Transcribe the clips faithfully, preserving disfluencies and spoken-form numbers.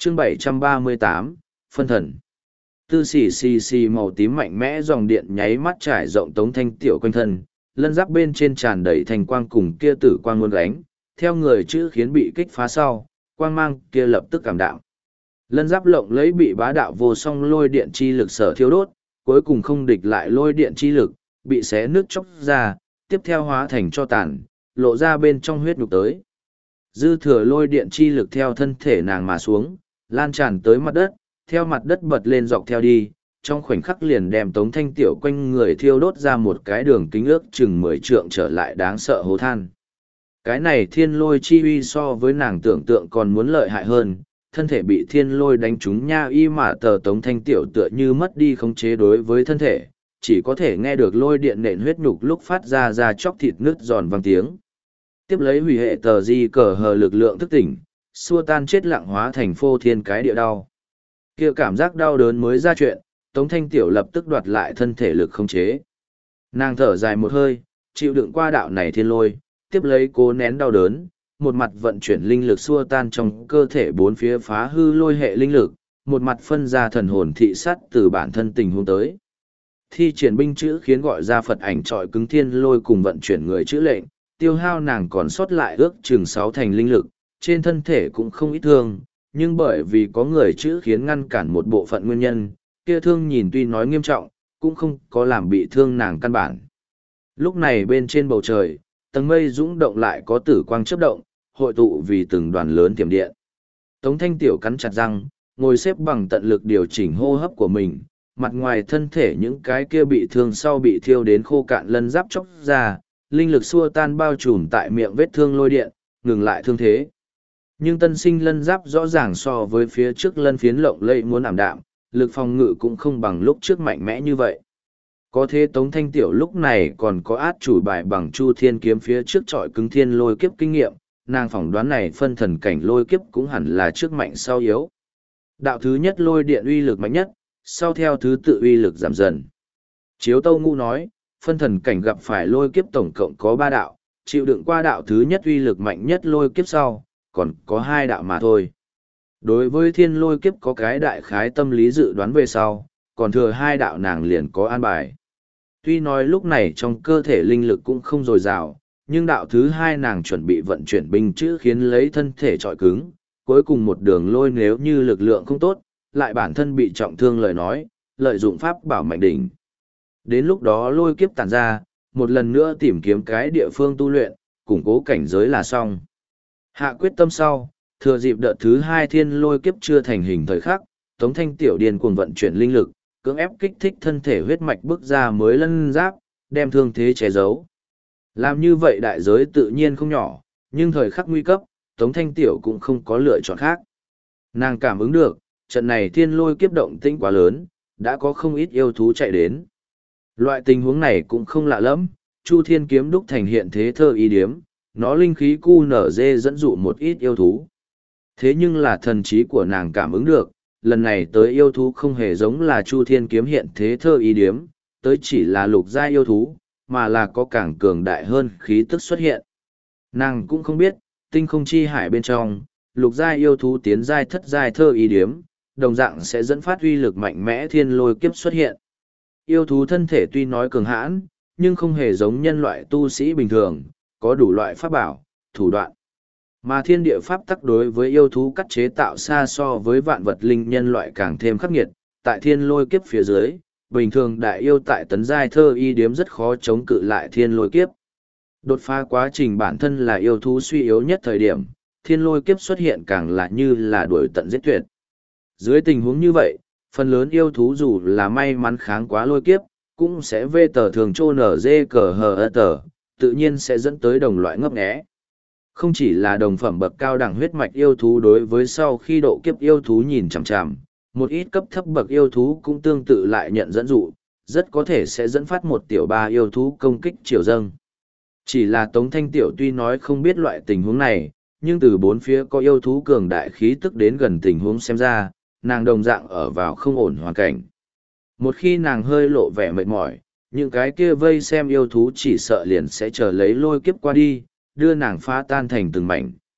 chương bảy trăm ba mươi tám, phân thần. Tư xì xì xì màu tím mạnh mẽ dòng điện nháy mắt trải rộng Tống Thanh Tiểu quanh thân, lân giáp bên trên tràn đầy thành quang cùng kia tử quang muôn gánh, theo người chữ khiến bị kích phá sau, quang mang kia lập tức cảm đạo. Lân giáp lộng lấy bị bá đạo vô song lôi điện chi lực sở thiêu đốt, cuối cùng không địch lại lôi điện chi lực, bị xé nước chóc ra, tiếp theo hóa thành cho tàn, lộ ra bên trong huyết nhục tới. Dư thừa lôi điện chi lực theo thân thể nàng mà xuống, lan tràn tới mặt đất, theo mặt đất bật lên dọc theo đi, trong khoảnh khắc liền đem Tống Thanh Tiểu quanh người thiêu đốt ra một cái đường kính ước chừng mười trượng trở lại đáng sợ hố than. Cái này thiên lôi chi uy so với nàng tưởng tượng còn muốn lợi hại hơn, thân thể bị thiên lôi đánh trúng nha y mà tờ Tống Thanh Tiểu tựa như mất đi khống chế đối với thân thể, chỉ có thể nghe được lôi điện nện huyết nhục lúc phát ra ra chóc thịt nứt giòn vang tiếng. Tiếp lấy hủy hệ tờ di cờ hờ lực lượng thức tỉnh, xua tan chết lặng hóa thành phô thiên cái địa đau. Kia cảm giác đau đớn mới ra chuyện, Tống Thanh Tiểu lập tức đoạt lại thân thể lực khống chế. Nàng thở dài một hơi, chịu đựng qua đạo này thiên lôi, tiếp lấy cố nén đau đớn, một mặt vận chuyển linh lực xua tan trong cơ thể bốn phía phá hư lôi hệ linh lực, một mặt phân ra thần hồn thị sát từ bản thân tình huống tới. Thi triển binh chữ khiến gọi ra Phật ảnh trọi cứng thiên lôi cùng vận chuyển người chữ lệnh, tiêu hao nàng còn sót lại ước chừng sáu thành linh lực, trên thân thể cũng không ít thương, nhưng bởi vì có người chữ khiến ngăn cản một bộ phận nguyên nhân, kia thương nhìn tuy nói nghiêm trọng, cũng không có làm bị thương nàng căn bản. Lúc này bên trên bầu trời, tầng mây dũng động lại có tử quang chớp động, hội tụ vì từng đoàn lớn tiềm điện. Tống Thanh Tiểu cắn chặt răng, ngồi xếp bằng tận lực điều chỉnh hô hấp của mình, mặt ngoài thân thể những cái kia bị thương sau bị thiêu đến khô cạn lân giáp chóc ra, linh lực xua tan bao trùm tại miệng vết thương lôi điện, ngừng lại thương thế. Nhưng tân sinh lân giáp rõ ràng so với phía trước lân phiến lộng lẫy muốn ảm đạm, lực phòng ngự cũng không bằng lúc trước mạnh mẽ như vậy. Có thế Tống Thanh Tiểu lúc này còn có át chủ bài bằng Chu Thiên kiếm phía trước trọi cứng thiên lôi kiếp kinh nghiệm, nàng phỏng đoán này phân thần cảnh lôi kiếp cũng hẳn là trước mạnh sau yếu. Đạo thứ nhất lôi điện uy lực mạnh nhất, sau theo thứ tự uy lực giảm dần. Chiếu Tâu Ngũ nói, phân thần cảnh gặp phải lôi kiếp tổng cộng có ba đạo, chịu đựng qua đạo thứ nhất uy lực mạnh nhất lôi kiếp sau, còn có hai đạo mà thôi. Đối với thiên lôi kiếp có cái đại khái tâm lý dự đoán về sau, còn thừa hai đạo nàng liền có an bài. Tuy nói lúc này trong cơ thể linh lực cũng không dồi dào, nhưng đạo thứ hai nàng chuẩn bị vận chuyển binh chữ khiến lấy thân thể trọi cứng, cuối cùng một đường lôi nếu như lực lượng không tốt, lại bản thân bị trọng thương lời nói, lợi dụng pháp bảo mạnh đỉnh. Đến lúc đó lôi kiếp tàn ra, một lần nữa tìm kiếm cái địa phương tu luyện, củng cố cảnh giới là xong. Hạ quyết tâm sau, thừa dịp đợt thứ hai thiên lôi kiếp chưa thành hình thời khắc, Tống Thanh Tiểu điên cuồng vận chuyển linh lực, cưỡng ép kích thích thân thể huyết mạch bước ra mới lân giáp, đem thương thế che giấu. Làm như vậy đại giới tự nhiên không nhỏ, nhưng thời khắc nguy cấp, Tống Thanh Tiểu cũng không có lựa chọn khác. Nàng cảm ứng được, trận này thiên lôi kiếp động tĩnh quá lớn, đã có không ít yêu thú chạy đến. Loại tình huống này cũng không lạ lắm, Chu Thiên kiếm đúc thành hiện thế thơ y điếm, nó linh khí cu nở dê dẫn dụ một ít yêu thú. Thế nhưng là thần trí của nàng cảm ứng được, lần này tới yêu thú không hề giống là Chu Thiên kiếm hiện thế thơ y điếm, tới chỉ là lục gia yêu thú, mà là có càng cường đại hơn khí tức xuất hiện. Nàng cũng không biết, tinh không chi hải bên trong, lục gia yêu thú tiến giai thất giai thơ y điếm, đồng dạng sẽ dẫn phát uy lực mạnh mẽ thiên lôi kiếp xuất hiện. Yêu thú thân thể tuy nói cường hãn, nhưng không hề giống nhân loại tu sĩ bình thường, có đủ loại pháp bảo, thủ đoạn. Mà thiên địa pháp tắc đối với yêu thú cắt chế tạo xa so với vạn vật linh nhân loại càng thêm khắc nghiệt, tại thiên lôi kiếp phía dưới, bình thường đại yêu tại tấn giai thơ y điếm rất khó chống cự lại thiên lôi kiếp. Đột phá quá trình bản thân là yêu thú suy yếu nhất thời điểm, thiên lôi kiếp xuất hiện càng là như là đuổi tận giết tuyệt. Dưới tình huống như vậy, phần lớn yêu thú dù là may mắn kháng quá lôi kiếp, cũng sẽ vê tờ thường trô nở dê cờ hờ ơ tờ, tự nhiên sẽ dẫn tới đồng loại ngấp nghé. Không chỉ là đồng phẩm bậc cao đẳng huyết mạch yêu thú đối với sau khi độ kiếp yêu thú nhìn chằm chằm, một ít cấp thấp bậc yêu thú cũng tương tự lại nhận dẫn dụ, rất có thể sẽ dẫn phát một tiểu ba yêu thú công kích triều dâng. Chỉ là Tống Thanh Tiểu tuy nói không biết loại tình huống này, nhưng từ bốn phía có yêu thú cường đại khí tức đến gần tình huống xem ra, nàng đồng dạng ở vào không ổn hoàn cảnh. Một khi nàng hơi lộ vẻ mệt mỏi, những cái kia vây xem yêu thú chỉ sợ liền sẽ chờ lấy lôi kiếp qua đi, đưa nàng phá tan thành từng mảnh.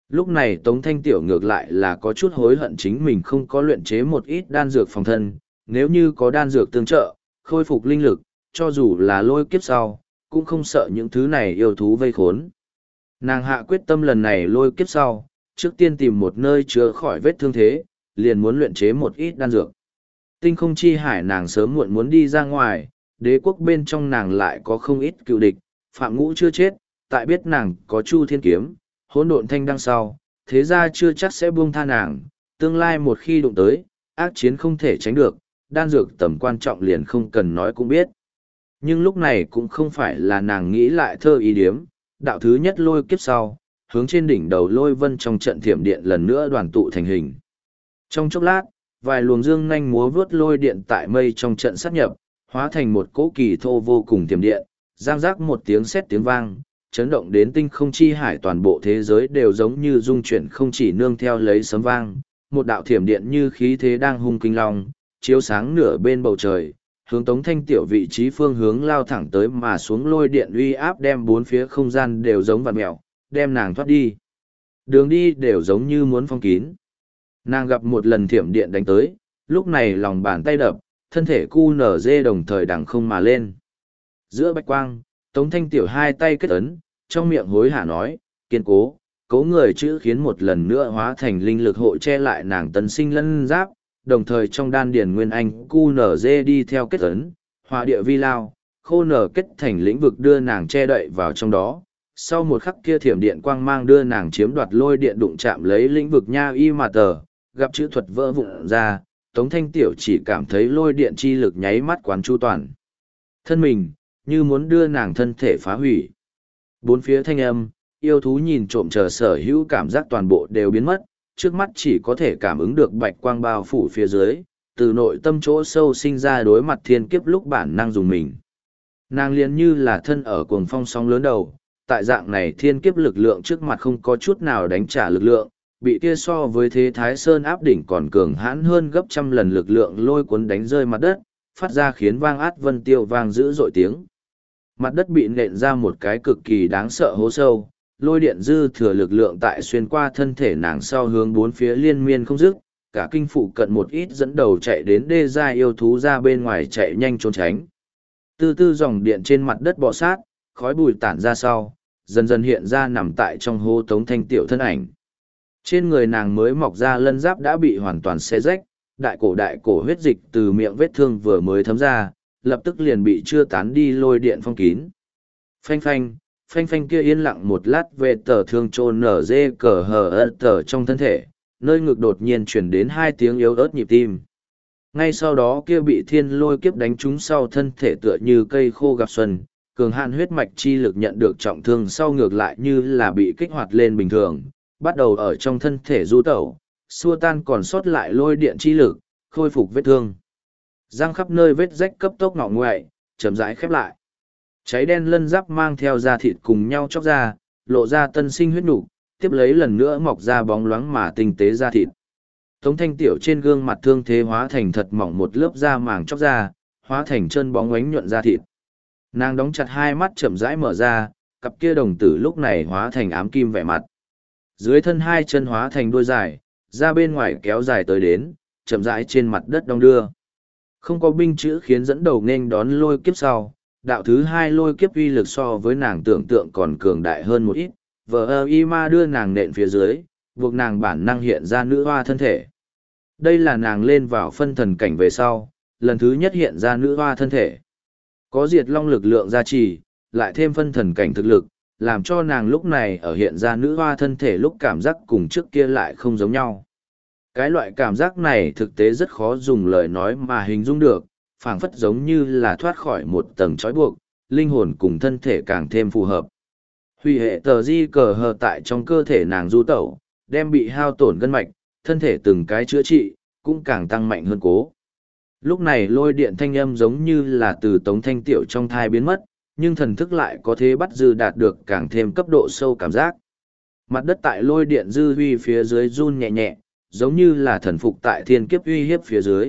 Lúc này Tống Thanh Tiểu ngược lại là có chút hối hận chính mình không có luyện chế một ít đan dược phòng thân, nếu như có đan dược tương trợ, khôi phục linh lực, cho dù là lôi kiếp sau, cũng không sợ những thứ này yêu thú vây khốn. Nàng hạ quyết tâm lần này lôi kiếp sau, trước tiên tìm một nơi chữa khỏi vết thương thế, liền muốn luyện chế một ít đan dược. Tinh không chi hải nàng sớm muộn muốn đi ra ngoài, đế quốc bên trong nàng lại có không ít cựu địch, Phạm Ngũ chưa chết, tại biết nàng có Chu Thiên Kiếm, hỗn độn thanh đăng sau, thế ra chưa chắc sẽ buông tha nàng, tương lai một khi đụng tới, ác chiến không thể tránh được, đan dược tầm quan trọng liền không cần nói cũng biết. Nhưng lúc này cũng không phải là nàng nghĩ lại thơ ý điếm, đạo thứ nhất lôi kiếp sau, hướng trên đỉnh đầu lôi vân trong trận thiểm điện lần nữa đoàn tụ thành hình. Trong chốc lát, vài luồng dương nhanh múa vướt lôi điện tại mây trong trận sát nhập, hóa thành một cỗ kỳ thô vô cùng thiểm điện, giang rác một tiếng sét tiếng vang, chấn động đến tinh không chi hải toàn bộ thế giới đều giống như dung chuyển không chỉ nương theo lấy sấm vang, một đạo thiểm điện như khí thế đang hung kinh long, chiếu sáng nửa bên bầu trời, hướng Tống Thanh Tiểu vị trí phương hướng lao thẳng tới mà xuống lôi điện uy áp đem bốn phía không gian đều giống vặn mèo, đem nàng thoát đi. Đường đi đều giống như muốn phong kín. Nàng gặp một lần thiểm điện đánh tới, lúc này lòng bàn tay đập, thân thể cu nở dê đồng thời đằng không mà lên. Giữa bạch quang, Tống Thanh Tiểu hai tay kết ấn, trong miệng hối hả nói, kiên cố, cố người chữ khiến một lần nữa hóa thành linh lực hộ che lại nàng tấn sinh lân giáp, đồng thời trong đan điền nguyên anh cu nở dê đi theo kết ấn, hòa địa vi lao, khô nở kết thành lĩnh vực đưa nàng che đậy vào trong đó. Sau một khắc kia thiểm điện quang mang đưa nàng chiếm đoạt lôi điện đụng chạm lấy lĩnh vực nha y mà tờ, gặp chữ thuật vỡ vụn ra, Tống Thanh Tiểu chỉ cảm thấy lôi điện chi lực nháy mắt quán chu toàn. Thân mình, như muốn đưa nàng thân thể phá hủy. Bốn phía thanh âm, yêu thú nhìn trộm chờ sở hữu cảm giác toàn bộ đều biến mất, trước mắt chỉ có thể cảm ứng được bạch quang bao phủ phía dưới, từ nội tâm chỗ sâu sinh ra đối mặt thiên kiếp lúc bản năng dùng mình. Nàng liền như là thân ở cuồng phong sóng lớn đầu, tại dạng này thiên kiếp lực lượng trước mặt không có chút nào đánh trả lực lượng, bị kia so với thế Thái Sơn áp đỉnh còn cường hãn hơn gấp trăm lần lực lượng lôi cuốn đánh rơi mặt đất, phát ra khiến vang át vân tiêu vang dữ dội tiếng. Mặt đất bị nện ra một cái cực kỳ đáng sợ hố sâu, lôi điện dư thừa lực lượng tại xuyên qua thân thể nàng sau hướng bốn phía liên miên không dứt, cả kinh phụ cận một ít dẫn đầu chạy đến đê gia yêu thú ra bên ngoài chạy nhanh trốn tránh. Tư tư dòng điện trên mặt đất bò sát, khói bụi tản ra sau, dần dần hiện ra nằm tại trong hố Tống Thanh Tiểu thân ảnh. Trên người nàng mới mọc ra lân giáp đã bị hoàn toàn xé rách, đại cổ đại cổ huyết dịch từ miệng vết thương vừa mới thấm ra, lập tức liền bị chưa tán đi lôi điện phong kín. Phanh phanh, phanh phanh kia yên lặng một lát về tờ thương trôn nở dê cờ hờ ơ tờ trong thân thể, nơi ngực đột nhiên chuyển đến hai tiếng yếu ớt nhịp tim. Ngay sau đó kia bị thiên lôi kiếp đánh trúng sau thân thể tựa như cây khô gặp xuân, cường hạn huyết mạch chi lực nhận được trọng thương sau ngược lại như là bị kích hoạt lên bình thường, bắt đầu ở trong thân thể du tẩu, xua tan còn sót lại lôi điện chi lực, khôi phục vết thương. Răng khắp nơi vết rách cấp tốc ngọ ngoại, chậm rãi khép lại. Cháy đen lân giáp mang theo da thịt cùng nhau chóc ra, lộ ra tân sinh huyết nục, tiếp lấy lần nữa mọc ra bóng loáng mà tinh tế da thịt. Tống Thanh Tiểu trên gương mặt thương thế hóa thành thật mỏng một lớp da màng chóc ra, hóa thành chân bóng ánh nhuận da thịt. Nàng đóng chặt hai mắt chậm rãi mở ra, cặp kia đồng tử lúc này hóa thành ám kim vẻ mặt. Dưới thân hai chân hóa thành đuôi dài, ra bên ngoài kéo dài tới đến, chậm rãi trên mặt đất đong đưa. Không có binh chữ khiến dẫn đầu nên đón lôi kiếp sau, đạo thứ hai lôi kiếp uy lực so với nàng tưởng tượng còn cường đại hơn một ít, vờ ơ y ma đưa nàng nện phía dưới, buộc nàng bản năng hiện ra nữ hoa thân thể. Đây là nàng lên vào phân thần cảnh về sau, lần thứ nhất hiện ra nữ hoa thân thể. Có diệt long lực lượng gia trì, lại thêm phân thần cảnh thực lực, làm cho nàng lúc này ở hiện ra nữ hoa thân thể lúc cảm giác cùng trước kia lại không giống nhau. Cái loại cảm giác này thực tế rất khó dùng lời nói mà hình dung được, phảng phất giống như là thoát khỏi một tầng trói buộc, linh hồn cùng thân thể càng thêm phù hợp. Hủy hệ tờ di cờ hờ tại trong cơ thể nàng du tẩu, đem bị hao tổn gân mạch, thân thể từng cái chữa trị, cũng càng tăng mạnh hơn cố. Lúc này lôi điện thanh âm giống như là từ Tống Thanh Tiểu trong thai biến mất, nhưng thần thức lại có thể bắt dư đạt được càng thêm cấp độ sâu cảm giác. Mặt đất tại lôi điện dư huy phía dưới run nhẹ nhẹ, giống như là thần phục tại thiên kiếp uy hiếp phía dưới.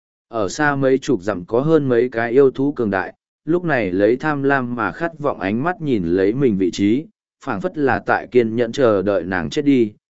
Ở xa mấy chục dặm có hơn mấy cái yêu thú cường đại, lúc này lấy tham lam mà khát vọng ánh mắt nhìn lấy mình vị trí, phảng phất là tại kiên nhẫn chờ đợi nàng chết đi,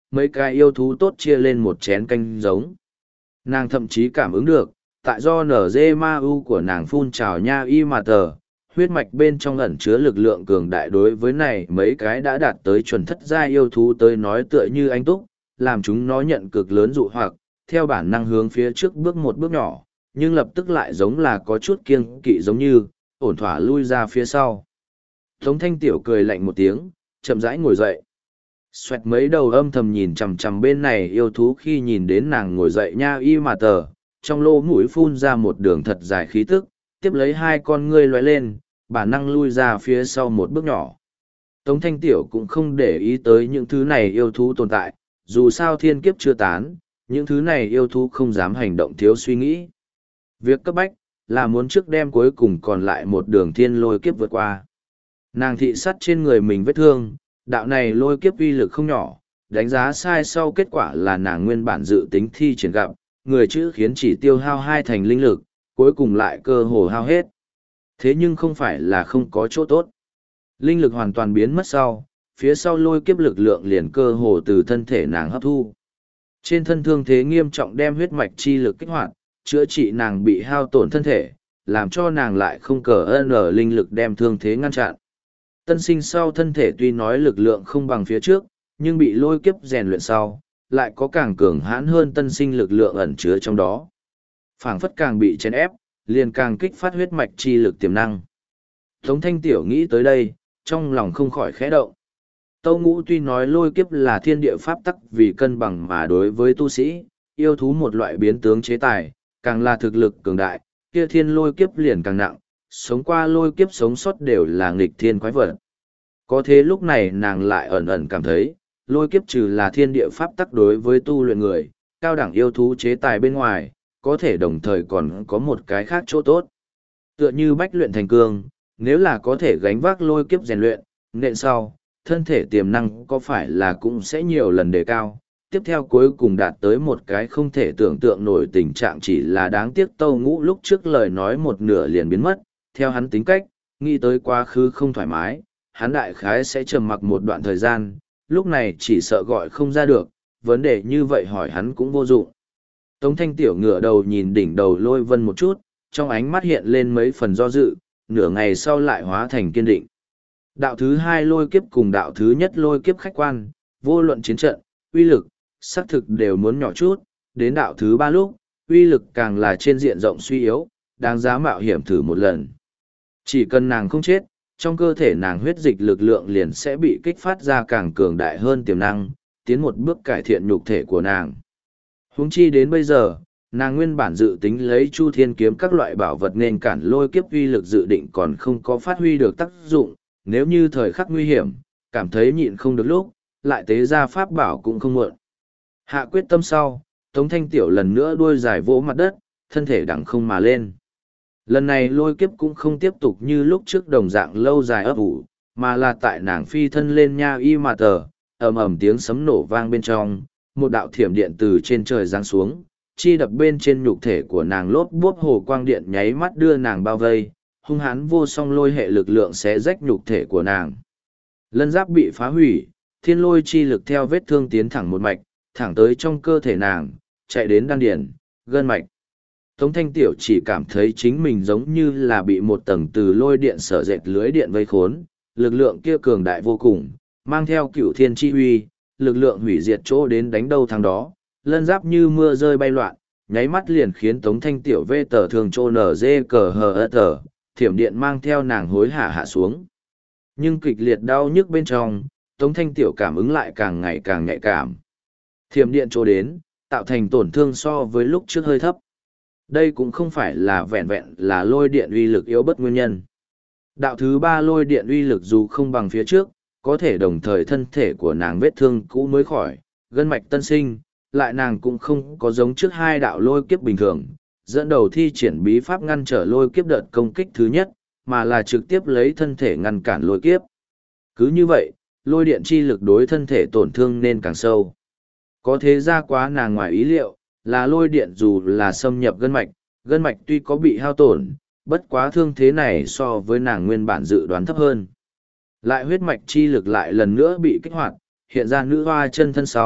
mấy cái yêu thú tốt chia lên một chén canh giống. Nàng thậm chí cảm ứng được, tại do nở dê ma u của nàng phun trào nha y mà tờ, huyết mạch bên trong ẩn chứa lực lượng cường đại đối với này mấy cái đã đạt tới chuẩn thất gia yêu thú tới nói tựa như anh túc, làm chúng nó nhận cực lớn dụ hoặc, theo bản năng hướng phía trước bước một bước nhỏ, nhưng lập tức lại giống là có chút kiêng kỵ giống như, ổn thỏa lui ra phía sau. Tống Thanh Tiểu cười lạnh một tiếng, chậm rãi ngồi dậy. Xoẹt mấy đầu âm thầm nhìn chằm chằm bên này yêu thú khi nhìn đến nàng ngồi dậy nha y mà tờ, trong lỗ mũi phun ra một đường thật dài khí tức, tiếp lấy hai con ngươi lóe lên, bản năng lui ra phía sau một bước nhỏ. Tống Thanh Tiểu cũng không để ý tới những thứ này yêu thú tồn tại, dù sao thiên kiếp chưa tán, những thứ này yêu thú không dám hành động thiếu suy nghĩ. Việc cấp bách, là muốn trước đem cuối cùng còn lại một đường thiên lôi kiếp vượt qua. Nàng thị sắt trên người mình vết thương, đạo này lôi kiếp uy lực không nhỏ, đánh giá sai sau kết quả là nàng nguyên bản dự tính thi triển gặp, người chữ khiến chỉ tiêu hao hai thành linh lực, cuối cùng lại cơ hồ hao hết. Thế nhưng không phải là không có chỗ tốt. Linh lực hoàn toàn biến mất sau, phía sau lôi kiếp lực lượng liền cơ hồ từ thân thể nàng hấp thu. Trên thân thương thế nghiêm trọng đem huyết mạch chi lực kích hoạt, chữa trị nàng bị hao tổn thân thể, làm cho nàng lại không cờ ơn ở linh lực đem thương thế ngăn chặn. Tân sinh sau thân thể tuy nói lực lượng không bằng phía trước, nhưng bị lôi kiếp rèn luyện sau, lại có càng cường hãn hơn tân sinh lực lượng ẩn chứa trong đó. Phảng phất càng bị chèn ép, liền càng kích phát huyết mạch chi lực tiềm năng. Tống Thanh Tiểu nghĩ tới đây, trong lòng không khỏi khẽ động. Tâu Ngũ tuy nói lôi kiếp là thiên địa pháp tắc vì cân bằng mà đối với tu sĩ, yêu thú một loại biến tướng chế tài, càng là thực lực cường đại, kia thiên lôi kiếp liền càng nặng, sống qua lôi kiếp sống sót đều là nghịch thiên quái vật. Có thế lúc này nàng lại ẩn ẩn cảm thấy, lôi kiếp trừ là thiên địa pháp tắc đối với tu luyện người, cao đẳng yêu thú chế tài bên ngoài, có thể đồng thời còn có một cái khác chỗ tốt. Tựa như bách luyện thành cương, nếu là có thể gánh vác lôi kiếp rèn luyện, nện sau, thân thể tiềm năng có phải là cũng sẽ nhiều lần đề cao. Tiếp theo cuối cùng đạt tới một cái không thể tưởng tượng nổi tình trạng chỉ là đáng tiếc Tâu Ngũ lúc trước lời nói một nửa liền biến mất, theo hắn tính cách, nghĩ tới quá khứ không thoải mái, hắn đại khái sẽ trầm mặc một đoạn thời gian, lúc này chỉ sợ gọi không ra được, vấn đề như vậy hỏi hắn cũng vô dụng. Tống Thanh Tiểu ngửa đầu nhìn đỉnh đầu lôi vân một chút, trong ánh mắt hiện lên mấy phần do dự, nửa ngày sau lại hóa thành kiên định. Đạo thứ hai lôi kiếp cùng đạo thứ nhất lôi kiếp khách quan, vô luận chiến trận, uy lực, xác thực đều muốn nhỏ chút, đến đạo thứ ba lúc, uy lực càng là trên diện rộng suy yếu, đáng giá mạo hiểm thử một lần. Chỉ cần nàng không chết, trong cơ thể nàng huyết dịch lực lượng liền sẽ bị kích phát ra càng cường đại hơn tiềm năng, tiến một bước cải thiện nhục thể của nàng. Huống chi đến bây giờ, nàng nguyên bản dự tính lấy Chu Thiên kiếm các loại bảo vật nên cản lôi kiếp uy lực dự định còn không có phát huy được tác dụng, nếu như thời khắc nguy hiểm, cảm thấy nhịn không được lúc, lại tế ra pháp bảo cũng không muộn. Hạ quyết tâm sau, Tống Thanh Tiểu lần nữa đuôi dài vỗ mặt đất, thân thể đằng không mà lên. Lần này lôi kiếp cũng không tiếp tục như lúc trước đồng dạng lâu dài ấp ủ, mà là tại nàng phi thân lên nha y mà tờ, ầm ầm tiếng sấm nổ vang bên trong, một đạo thiểm điện từ trên trời giáng xuống, chi đập bên trên nhục thể của nàng lốp bốp hồ quang điện nháy mắt đưa nàng bao vây, hung hãn vô song lôi hệ lực lượng sẽ rách nhục thể của nàng. Lân giáp bị phá hủy, thiên lôi chi lực theo vết thương tiến thẳng một mạch, thẳng tới trong cơ thể nàng, chạy đến đan điền, gân mạch. Tống Thanh Tiểu chỉ cảm thấy chính mình giống như là bị một tầng từ lôi điện sở dệt lưới điện vây khốn, lực lượng kia cường đại vô cùng, mang theo cửu thiên chi huy, lực lượng hủy diệt chỗ đến đánh đâu thằng đó, lân giáp như mưa rơi bay loạn, nháy mắt liền khiến Tống Thanh Tiểu vê tờ thường trô nở dê cờ hờ ơ tờ, thiểm điện mang theo nàng hối hả hạ xuống. Nhưng kịch liệt đau nhức bên trong, Tống Thanh Tiểu cảm ứng lại càng ngày càng nhạy cảm. Thiểm điện chỗ đến, tạo thành tổn thương so với lúc trước hơi thấp. Đây cũng không phải là vẹn vẹn là lôi điện uy lực yếu bất nguyên nhân. Đạo thứ ba lôi điện uy lực dù không bằng phía trước, có thể đồng thời thân thể của nàng vết thương cũ mới khỏi, gân mạch tân sinh, lại nàng cũng không có giống trước hai đạo lôi kiếp bình thường, dẫn đầu thi triển bí pháp ngăn trở lôi kiếp đợt công kích thứ nhất, mà là trực tiếp lấy thân thể ngăn cản lôi kiếp. Cứ như vậy, lôi điện chi lực đối thân thể tổn thương nên càng sâu. Có thế ra quá nàng ngoài ý liệu, là lôi điện dù là xâm nhập gân mạch, gân mạch tuy có bị hao tổn, bất quá thương thế này so với nàng nguyên bản dự đoán thấp hơn. Lại huyết mạch chi lực lại lần nữa bị kích hoạt, hiện ra nữ hoa chân thân sau,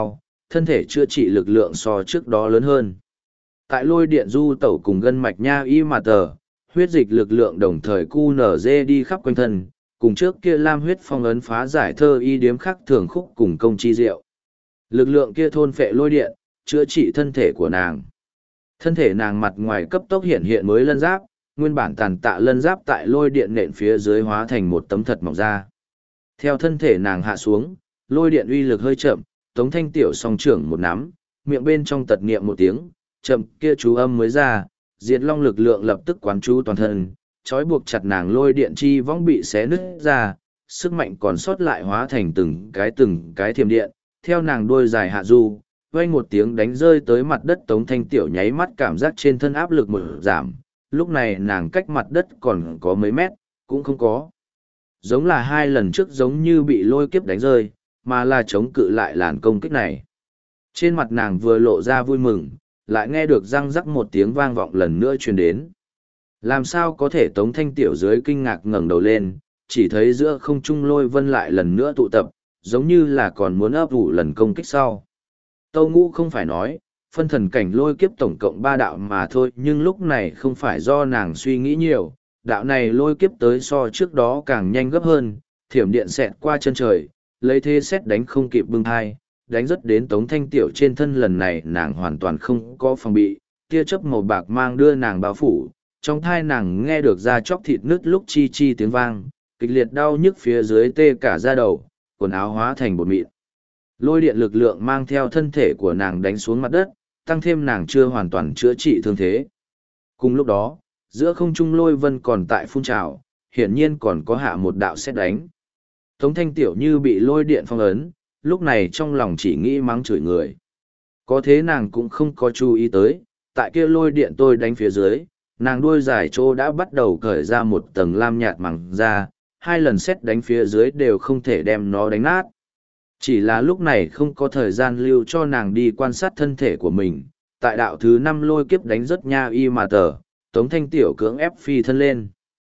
thân thể chữa trị lực lượng so trước đó lớn hơn. Tại lôi điện du tẩu cùng gân mạch nha y mà tờ, huyết dịch lực lượng đồng thời cu nở dê đi khắp quanh thân, cùng trước kia lam huyết phong ấn phá giải thơ y điếm khắc thường khúc cùng công chi diệu. Lực lượng kia thôn phệ lôi điện, chữa trị thân thể của nàng. Thân thể nàng mặt ngoài cấp tốc hiện hiện mới lân giáp, nguyên bản tàn tạ lân giáp tại lôi điện nện phía dưới hóa thành một tấm thật mỏng da. Theo thân thể nàng hạ xuống, lôi điện uy lực hơi chậm, Tống Thanh Tiểu song trưởng một nắm, miệng bên trong tật niệm một tiếng, chậm kia chú âm mới ra, diệt long lực lượng lập tức quán chú toàn thân, trói buộc chặt nàng lôi điện chi võng bị xé nứt ra, sức mạnh còn sót lại hóa thành từng cái từng cái thiềm điện, theo nàng đuôi dài hạ du, vang một tiếng đánh rơi tới mặt đất. Tống Thanh Tiểu nháy mắt cảm giác trên thân áp lực một giảm, lúc này nàng cách mặt đất còn có mấy mét, cũng không có. Giống là hai lần trước giống như bị lôi kiếp đánh rơi, mà là chống cự lại làn công kích này. Trên mặt nàng vừa lộ ra vui mừng, lại nghe được răng rắc một tiếng vang vọng lần nữa truyền đến. Làm sao có thể? Tống Thanh Tiểu dưới kinh ngạc ngẩng đầu lên, chỉ thấy giữa không trung lôi vân lại lần nữa tụ tập, giống như là còn muốn ấp ủ lần công kích sau. Tâu Ngũ không phải nói, phân thần cảnh lôi kiếp tổng cộng ba đạo mà thôi, nhưng lúc này không phải do nàng suy nghĩ nhiều, đạo này lôi kiếp tới so trước đó càng nhanh gấp hơn, thiểm điện xẹt qua chân trời, lấy thế xét đánh không kịp bưng thai, đánh rất đến Tống Thanh Tiểu trên thân. Lần này nàng hoàn toàn không có phòng bị, tia chớp màu bạc mang đưa nàng bao phủ, trong thai nàng nghe được da chóc thịt nứt lúc chi chi tiếng vang, kịch liệt đau nhức phía dưới tê cả da đầu, quần áo hóa thành bột mịn. Lôi điện lực lượng mang theo thân thể của nàng đánh xuống mặt đất, tăng thêm nàng chưa hoàn toàn chữa trị thương thế. Cùng lúc đó, giữa không trung lôi vân còn tại phun trào, hiển nhiên còn có hạ một đạo sét đánh. Tống Thanh Tiểu như bị lôi điện phong ấn, lúc này trong lòng chỉ nghĩ mắng chửi người. Có thế nàng cũng không có chú ý tới, tại kia lôi điện tôi đánh phía dưới, nàng đuôi dài chỗ đã bắt đầu cởi ra một tầng lam nhạt màng ra, hai lần sét đánh phía dưới đều không thể đem nó đánh nát. Chỉ là lúc này không có thời gian lưu cho nàng đi quan sát thân thể của mình, tại đạo thứ năm lôi kiếp đánh rất nha y mà tờ, Tống Thanh Tiểu cưỡng ép phi thân lên.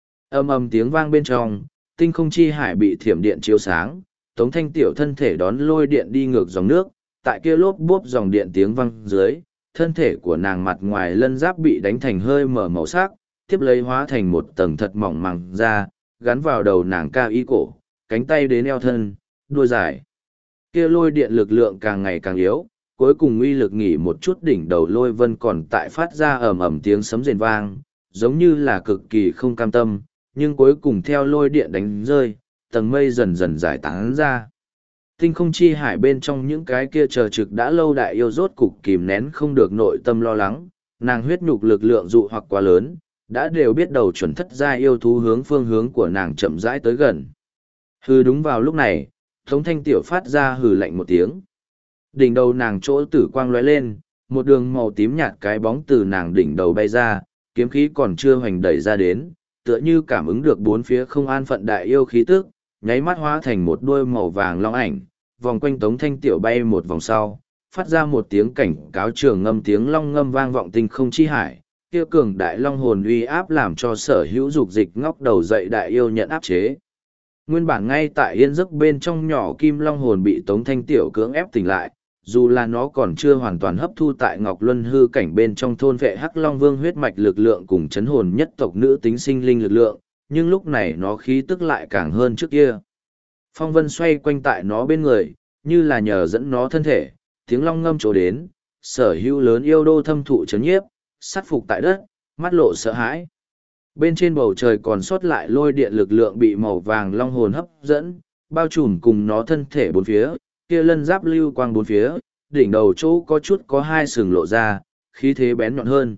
Âm ầm tiếng vang bên trong, tinh không chi hải bị thiểm điện chiếu sáng, Tống Thanh Tiểu thân thể đón lôi điện đi ngược dòng nước, tại kia lốp bốp dòng điện tiếng vang dưới, thân thể của nàng mặt ngoài lân giáp bị đánh thành hơi mở màu sắc, tiếp lấy hóa thành một tầng thật mỏng màng da, gắn vào đầu nàng cao y cổ, cánh tay đến eo thân, đuôi dài. Kia lôi điện lực lượng càng ngày càng yếu, cuối cùng uy lực nghỉ một chút, đỉnh đầu lôi vân còn tại phát ra ầm ầm tiếng sấm rền vang, giống như là cực kỳ không cam tâm, nhưng cuối cùng theo lôi điện đánh rơi, tầng mây dần dần giải tán ra. Tinh không chi hải bên trong những cái kia chờ trực đã lâu đại yêu rốt cục kìm nén không được nội tâm lo lắng, nàng huyết nhục lực lượng dụ hoặc quá lớn, đã đều biết đầu chuẩn thất gia yêu thú hướng phương hướng của nàng chậm rãi tới gần. Hừ, đúng vào lúc này, Tống Thanh Tiểu phát ra hừ lạnh một tiếng. Đỉnh đầu nàng chỗ tử quang lóe lên, một đường màu tím nhạt cái bóng từ nàng đỉnh đầu bay ra, kiếm khí còn chưa hoành đẩy ra đến, tựa như cảm ứng được bốn phía không an phận đại yêu khí tức, nháy mắt hóa thành một đuôi màu vàng long ảnh, vòng quanh Tống Thanh Tiểu bay một vòng sau, phát ra một tiếng cảnh cáo trường ngâm, tiếng long ngâm vang vọng tinh không chi hải, kia cường đại long hồn uy áp làm cho sở hữu dục dịch ngóc đầu dậy đại yêu nhận áp chế. Nguyên bản ngay tại yên giấc bên trong nhỏ kim long hồn bị Tống Thanh Tiểu cưỡng ép tỉnh lại, dù là nó còn chưa hoàn toàn hấp thu tại Ngọc Luân hư cảnh bên trong thôn vệ Hắc Long Vương huyết mạch lực lượng cùng chấn hồn nhất tộc nữ tính sinh linh lực lượng, nhưng lúc này nó khí tức lại càng hơn trước kia. Phong vân xoay quanh tại nó bên người, như là nhờ dẫn nó thân thể, tiếng long ngâm trổ đến, sở hữu lớn yêu đô thâm thụ chấn nhiếp, sát phục tại đất, mắt lộ sợ hãi. Bên trên bầu trời còn sót lại lôi điện lực lượng bị màu vàng long hồn hấp dẫn, bao trùm cùng nó thân thể bốn phía, kia lân giáp lưu quang bốn phía, đỉnh đầu chỗ có chút có hai sừng lộ ra, khí thế bén nhọn hơn.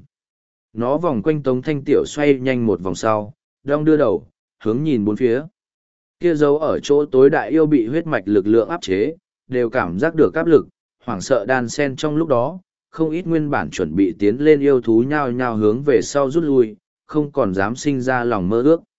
Nó vòng quanh Tống Thanh Tiểu xoay nhanh một vòng sau, đong đưa đầu, hướng nhìn bốn phía. Kia dấu ở chỗ tối đại yêu bị huyết mạch lực lượng áp chế, đều cảm giác được áp lực, hoảng sợ đan sen trong lúc đó, không ít nguyên bản chuẩn bị tiến lên yêu thú nhao nhao hướng về sau rút lui, không còn dám sinh ra lòng mơ ước.